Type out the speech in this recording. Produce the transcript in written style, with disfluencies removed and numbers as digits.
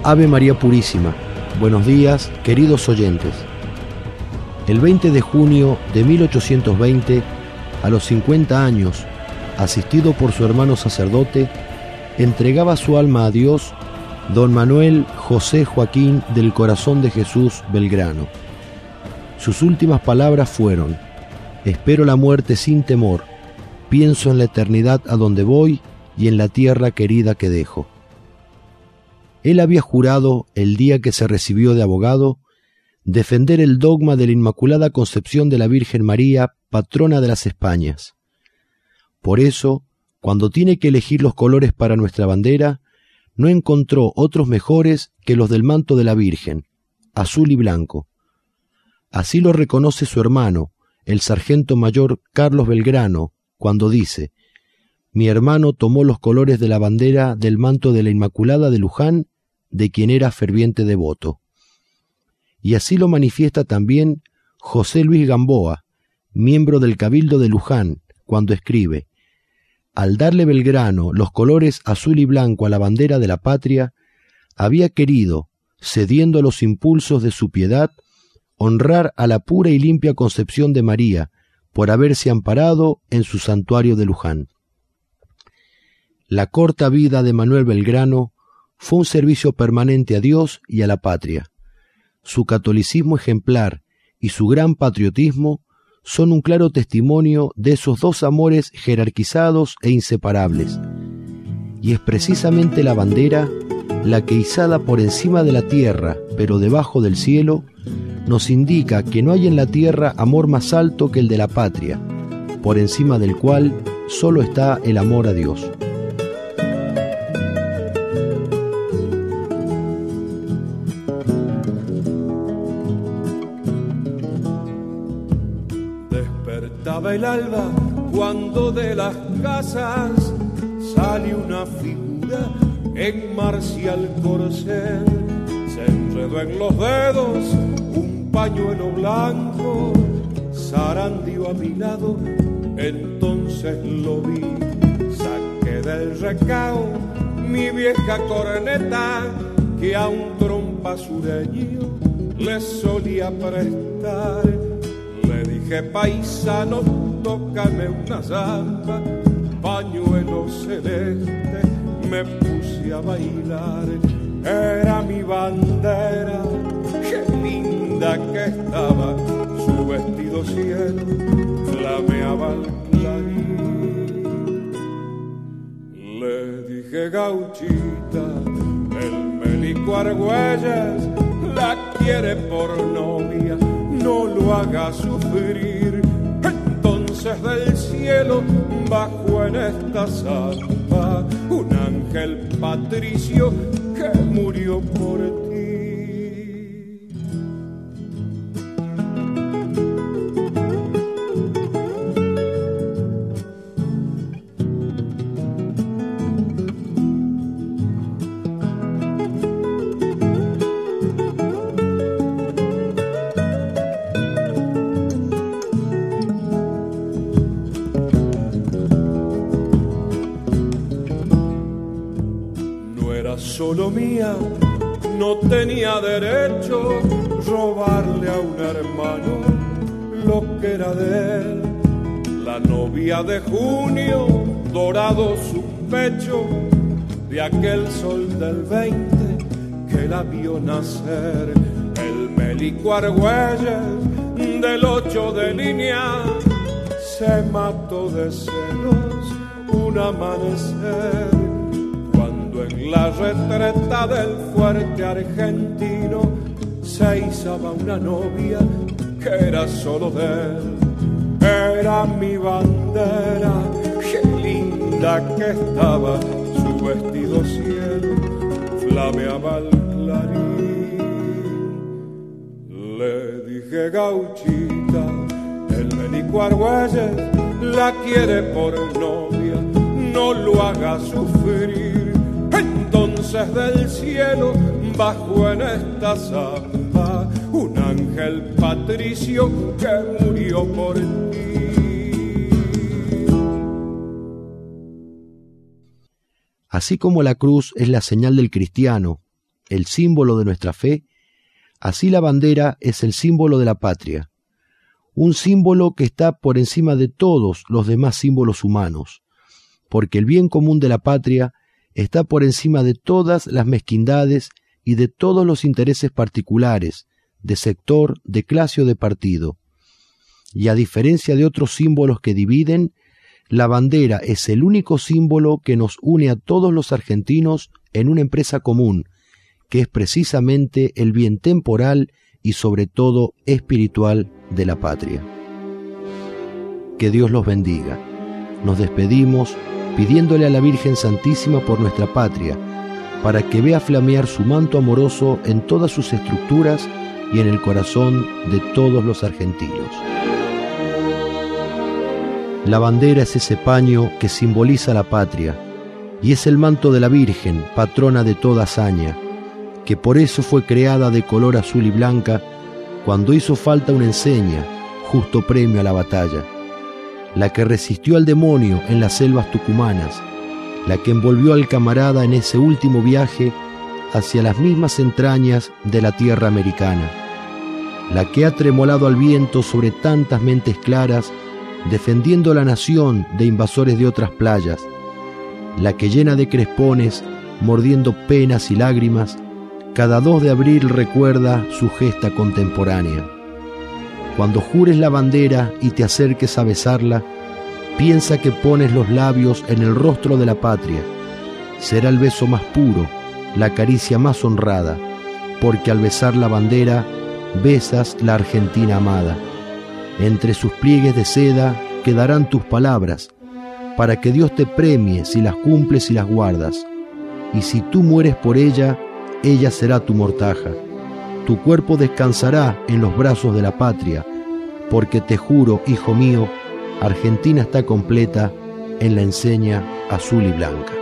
Ave María Purísima. Buenos días, queridos oyentes. El 20 de junio de 1820, a los 50 años, asistido por su hermano sacerdote, entregaba su alma a Dios don Manuel José Joaquín del Corazón de Jesús Belgrano. Sus últimas palabras fueron: espero la muerte sin temor, pienso en la eternidad a donde voy y en la tierra querida que dejo. Él había jurado, el día que se recibió de abogado, defender el dogma de la Inmaculada Concepción de la Virgen María, patrona de las Españas. Por eso, cuando tiene que elegir los colores para nuestra bandera, no encontró otros mejores que los del manto de la Virgen, azul y blanco. Así lo reconoce su hermano, el sargento mayor Carlos Belgrano, cuando dice: mi hermano tomó los colores de la bandera del manto de la Inmaculada de Luján, de quien era ferviente devoto. Y así lo manifiesta también José Luis Gamboa, miembro del Cabildo de Luján, cuando escribe: al darle Belgrano los colores azul y blanco a la bandera de la patria, había querido, cediendo a los impulsos de su piedad, honrar a la pura y limpia concepción de María, por haberse amparado en su santuario de Luján. La corta vida de Manuel Belgrano fue un servicio permanente a Dios y a la patria. Su catolicismo ejemplar y su gran patriotismo son un claro testimonio de esos dos amores jerarquizados e inseparables. Y es precisamente la bandera la que, izada por encima de la tierra, pero debajo del cielo, nos indica que no hay en la tierra amor más alto que el de la patria, por encima del cual solo está el amor a Dios. Despertaba el alba cuando de las casas sale una figura en marcial corcel. Se enredó en los dedos un pañuelo blanco, zarandeó a mi lado, entonces lo vi. Saqué del recao mi vieja corneta, que a un trompa sureño le solía prestar. Le dije: paisano, tócame una zamba. Pañuelo celeste, me puse a bailar. Era mi bandera, qué linda que estaba. Su vestido cielo flameaba al clarín. Le dije: gauchita, el Melico Argüelles la quiere por novia, no lo haga sufrir. Entonces del cielo bajó en esta zamba un ángel patricio que murió por ti. Solo mía, no tenía derecho robarle a un hermano lo que era de él. La novia de junio, dorado su pecho, de aquel sol del 20 que la vio nacer. El Melico Argüelles del 8 de línea se mató de celos un amanecer. En la retreta del fuerte argentino se izaba una novia que era solo de él. Era mi bandera, qué linda que estaba. Su vestido cielo flameaba al clarín. Le dije: gauchita, el Melico Argüelles la quiere por novia, no lo haga sufrir. Entonces del cielo bajó en esta zamba un ángel patricio que murió por ti. Así como la cruz es la señal del cristiano, el símbolo de nuestra fe, así la bandera es el símbolo de la patria, un símbolo que está por encima de todos los demás símbolos humanos, porque el bien común de la patria está por encima de todas las mezquindades y de todos los intereses particulares, de sector, de clase o de partido. Y a diferencia de otros símbolos que dividen, la bandera es el único símbolo que nos une a todos los argentinos en una empresa común, que es precisamente el bien temporal y sobre todo espiritual de la patria. Que Dios los bendiga. Nos despedimos pidiéndole a la Virgen Santísima por nuestra patria, para que vea flamear su manto amoroso en todas sus estructuras y en el corazón de todos los argentinos. La bandera es ese paño que simboliza la patria, y es el manto de la Virgen, patrona de toda hazaña, que por eso fue creada de color azul y blanca cuando hizo falta una enseña, justo premio a la batalla, la que resistió al demonio en las selvas tucumanas, la que envolvió al camarada en ese último viaje hacia las mismas entrañas de la tierra americana, la que ha tremolado al viento sobre tantas mentes claras, defendiendo la nación de invasores de otras playas, la que llena de crespones, mordiendo penas y lágrimas, cada 2 de abril recuerda su gesta contemporánea. Cuando jures la bandera y te acerques a besarla, piensa que pones los labios en el rostro de la patria. Será el beso más puro, la caricia más honrada, porque al besar la bandera, besas la Argentina amada. Entre sus pliegues de seda quedarán tus palabras, para que Dios te premie si las cumples y las guardas. Y si tú mueres por ella, ella será tu mortaja. Tu cuerpo descansará en los brazos de la patria, porque te juro, hijo mío, Argentina está completa en la enseña azul y blanca.